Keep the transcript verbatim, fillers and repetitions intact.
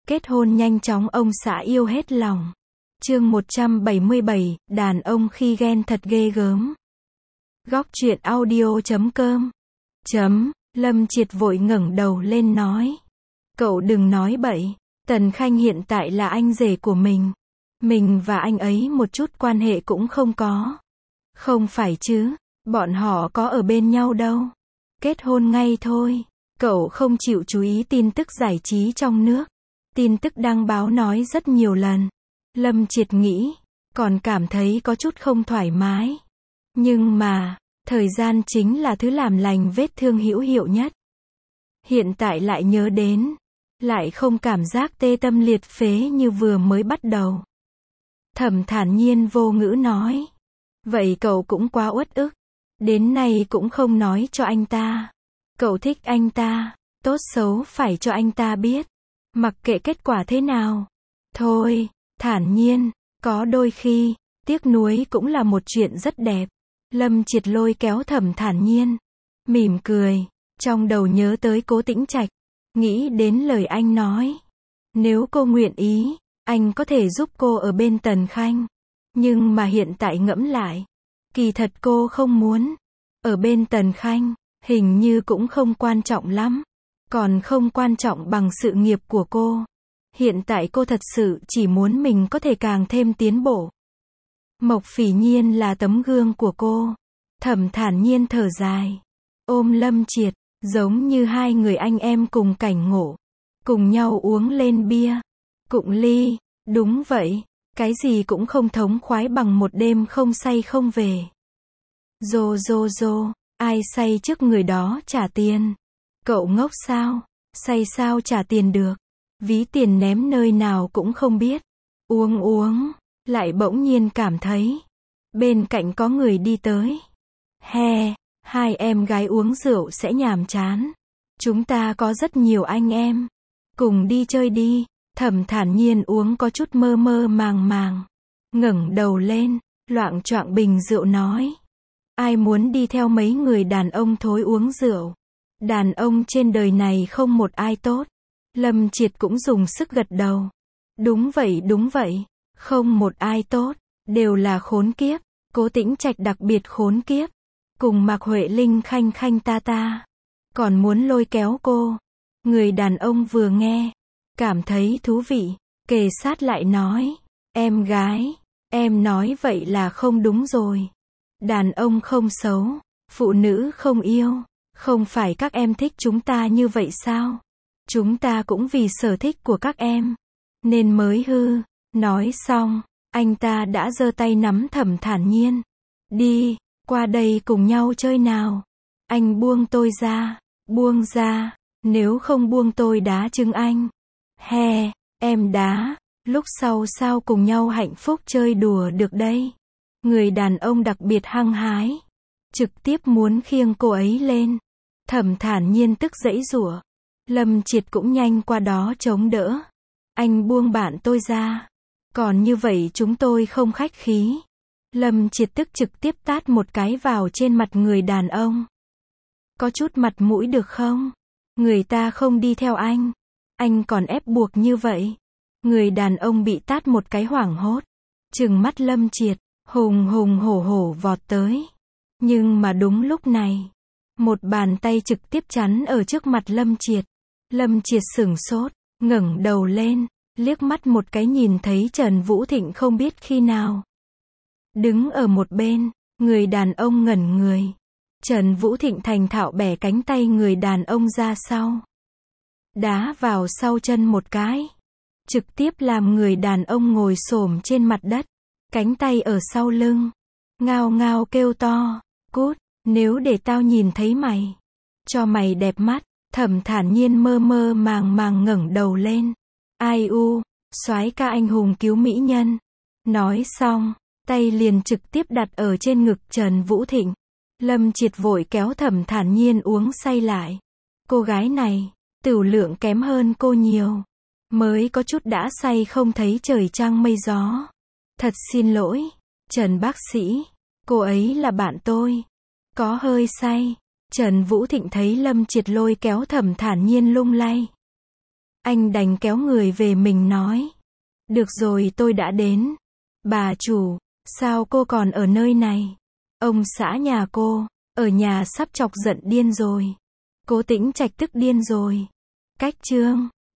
Kết hôn nhanh chóng ông xã yêu hết lòng. Chương một trăm bảy mươi bảy, đàn ông khi ghen thật ghê gớm. Góc truyện audio chấm com. Chấm, Lâm Triệt vội ngẩng đầu lên nói. Cậu đừng nói bậy, Tần Khanh hiện tại là anh rể của mình. Mình và anh ấy một chút quan hệ cũng không có. Không phải chứ, bọn họ có ở bên nhau đâu. Kết hôn ngay thôi. Cậu không chịu chú ý tin tức giải trí trong nước. Tin tức đăng báo nói rất nhiều lần. Lâm Triệt nghĩ, còn cảm thấy có chút không thoải mái. Nhưng mà, thời gian chính là thứ làm lành vết thương hữu hiệu nhất. Hiện tại lại nhớ đến, lại không cảm giác tê tâm liệt phế như vừa mới bắt đầu. Thẩm thản nhiên vô ngữ nói. Vậy cậu cũng quá uất ức. Đến nay cũng không nói cho anh ta. Cậu thích anh ta, tốt xấu phải cho anh ta biết. Mặc kệ kết quả thế nào. Thôi, thản nhiên, có đôi khi, tiếc nuối cũng là một chuyện rất đẹp. Lâm Triệt lôi kéo Thẩm thản nhiên. Mỉm cười, trong đầu nhớ tới Cố Tĩnh Trạch. Nghĩ đến lời anh nói. Nếu cô nguyện ý, anh có thể giúp cô ở bên Tần Khanh. Nhưng mà hiện tại ngẫm lại. Kỳ thật cô không muốn. Ở bên Tần Khanh, hình như cũng không quan trọng lắm. Còn không quan trọng bằng sự nghiệp của cô. Hiện tại cô thật sự chỉ muốn mình có thể càng thêm tiến bộ. Mộc Phỉ Nhiên là tấm gương của cô. Thẩm thản nhiên thở dài. Ôm Lâm Triệt, giống như hai người anh em cùng cảnh ngộ. Cùng nhau uống lên bia. Cụng ly, đúng vậy. Cái gì cũng không thống khoái bằng một đêm không say không về. Rô rô rô, ai say trước người đó trả tiền. Cậu ngốc sao? Say sao trả tiền được? Ví tiền ném nơi nào cũng không biết. Uống uống, lại bỗng nhiên cảm thấy. Bên cạnh có người đi tới. He, hai em gái uống rượu sẽ nhàm chán. Chúng ta có rất nhiều anh em. Cùng đi chơi đi. Thẩm thản nhiên uống có chút mơ mơ màng màng. Ngẩng đầu lên, loạng choạng bình rượu nói. Ai muốn đi theo mấy người đàn ông thối uống rượu? Đàn ông trên đời này không một ai tốt. Lâm Triệt cũng dùng sức gật đầu. Đúng vậy đúng vậy. Không một ai tốt. Đều là khốn kiếp. Cố Tĩnh Trạch đặc biệt khốn kiếp. Cùng Mạc Huệ Linh khanh khanh ta ta. Còn muốn lôi kéo cô. Người đàn ông vừa nghe. Cảm thấy thú vị. Kề sát lại nói. Em gái. Em nói vậy là không đúng rồi. Đàn ông không xấu. Phụ nữ không yêu. Không phải các em thích chúng ta như vậy sao? Chúng ta cũng vì sở thích của các em. Nên mới hư. Nói xong. Anh ta đã giơ tay nắm Thẩm thản nhiên. Đi. Qua đây cùng nhau chơi nào. Anh buông tôi ra. Buông ra. Nếu không buông tôi đá trứng anh. He. Em đá. Lúc sau sao cùng nhau hạnh phúc chơi đùa được đây. Người đàn ông đặc biệt hăng hái. Trực tiếp muốn khiêng cô ấy lên. Thẩm thản nhiên tức giãy giụa. Lâm Triệt cũng nhanh qua đó chống đỡ. Anh buông bạn tôi ra. Còn như vậy chúng tôi không khách khí. Lâm Triệt tức trực tiếp tát một cái vào trên mặt người đàn ông. Có chút mặt mũi được không? Người ta không đi theo anh. Anh còn ép buộc như vậy. Người đàn ông bị tát một cái hoảng hốt. Trừng mắt Lâm Triệt. Hùng hùng hổ hổ vọt tới. Nhưng mà đúng lúc này. Một bàn tay trực tiếp chắn ở trước mặt Lâm Triệt. Lâm Triệt sửng sốt. Ngẩng đầu lên. Liếc mắt một cái nhìn thấy Trần Vũ Thịnh không biết khi nào. Đứng ở một bên. Người đàn ông ngẩn người. Trần Vũ Thịnh thành thạo bẻ cánh tay người đàn ông ra sau. Đá vào sau chân một cái. Trực tiếp làm người đàn ông ngồi xổm trên mặt đất. Cánh tay ở sau lưng. Ngao ngao kêu to. Cút, nếu để tao nhìn thấy mày. Cho mày đẹp mắt. Thẩm thản nhiên mơ mơ màng màng ngẩng đầu lên. Ai u, soái ca anh hùng cứu mỹ nhân. Nói xong, tay liền trực tiếp đặt ở trên ngực Trần Vũ Thịnh. Lâm Triệt vội kéo Thẩm thản nhiên uống say lại. Cô gái này, tửu lượng kém hơn cô nhiều. Mới có chút đã say không thấy trời trăng mây gió. Thật xin lỗi, Trần bác sĩ. Cô ấy là bạn tôi. Có hơi say. Trần Vũ Thịnh thấy Lâm Triệt lôi kéo Thẩm thản nhiên lung lay. Anh đành kéo người về mình nói. Được rồi, tôi đã đến. Bà chủ, sao cô còn ở nơi này? Ông xã nhà cô, ở nhà sắp chọc giận điên rồi. Cố Tĩnh Trạch tức điên rồi. Cách chương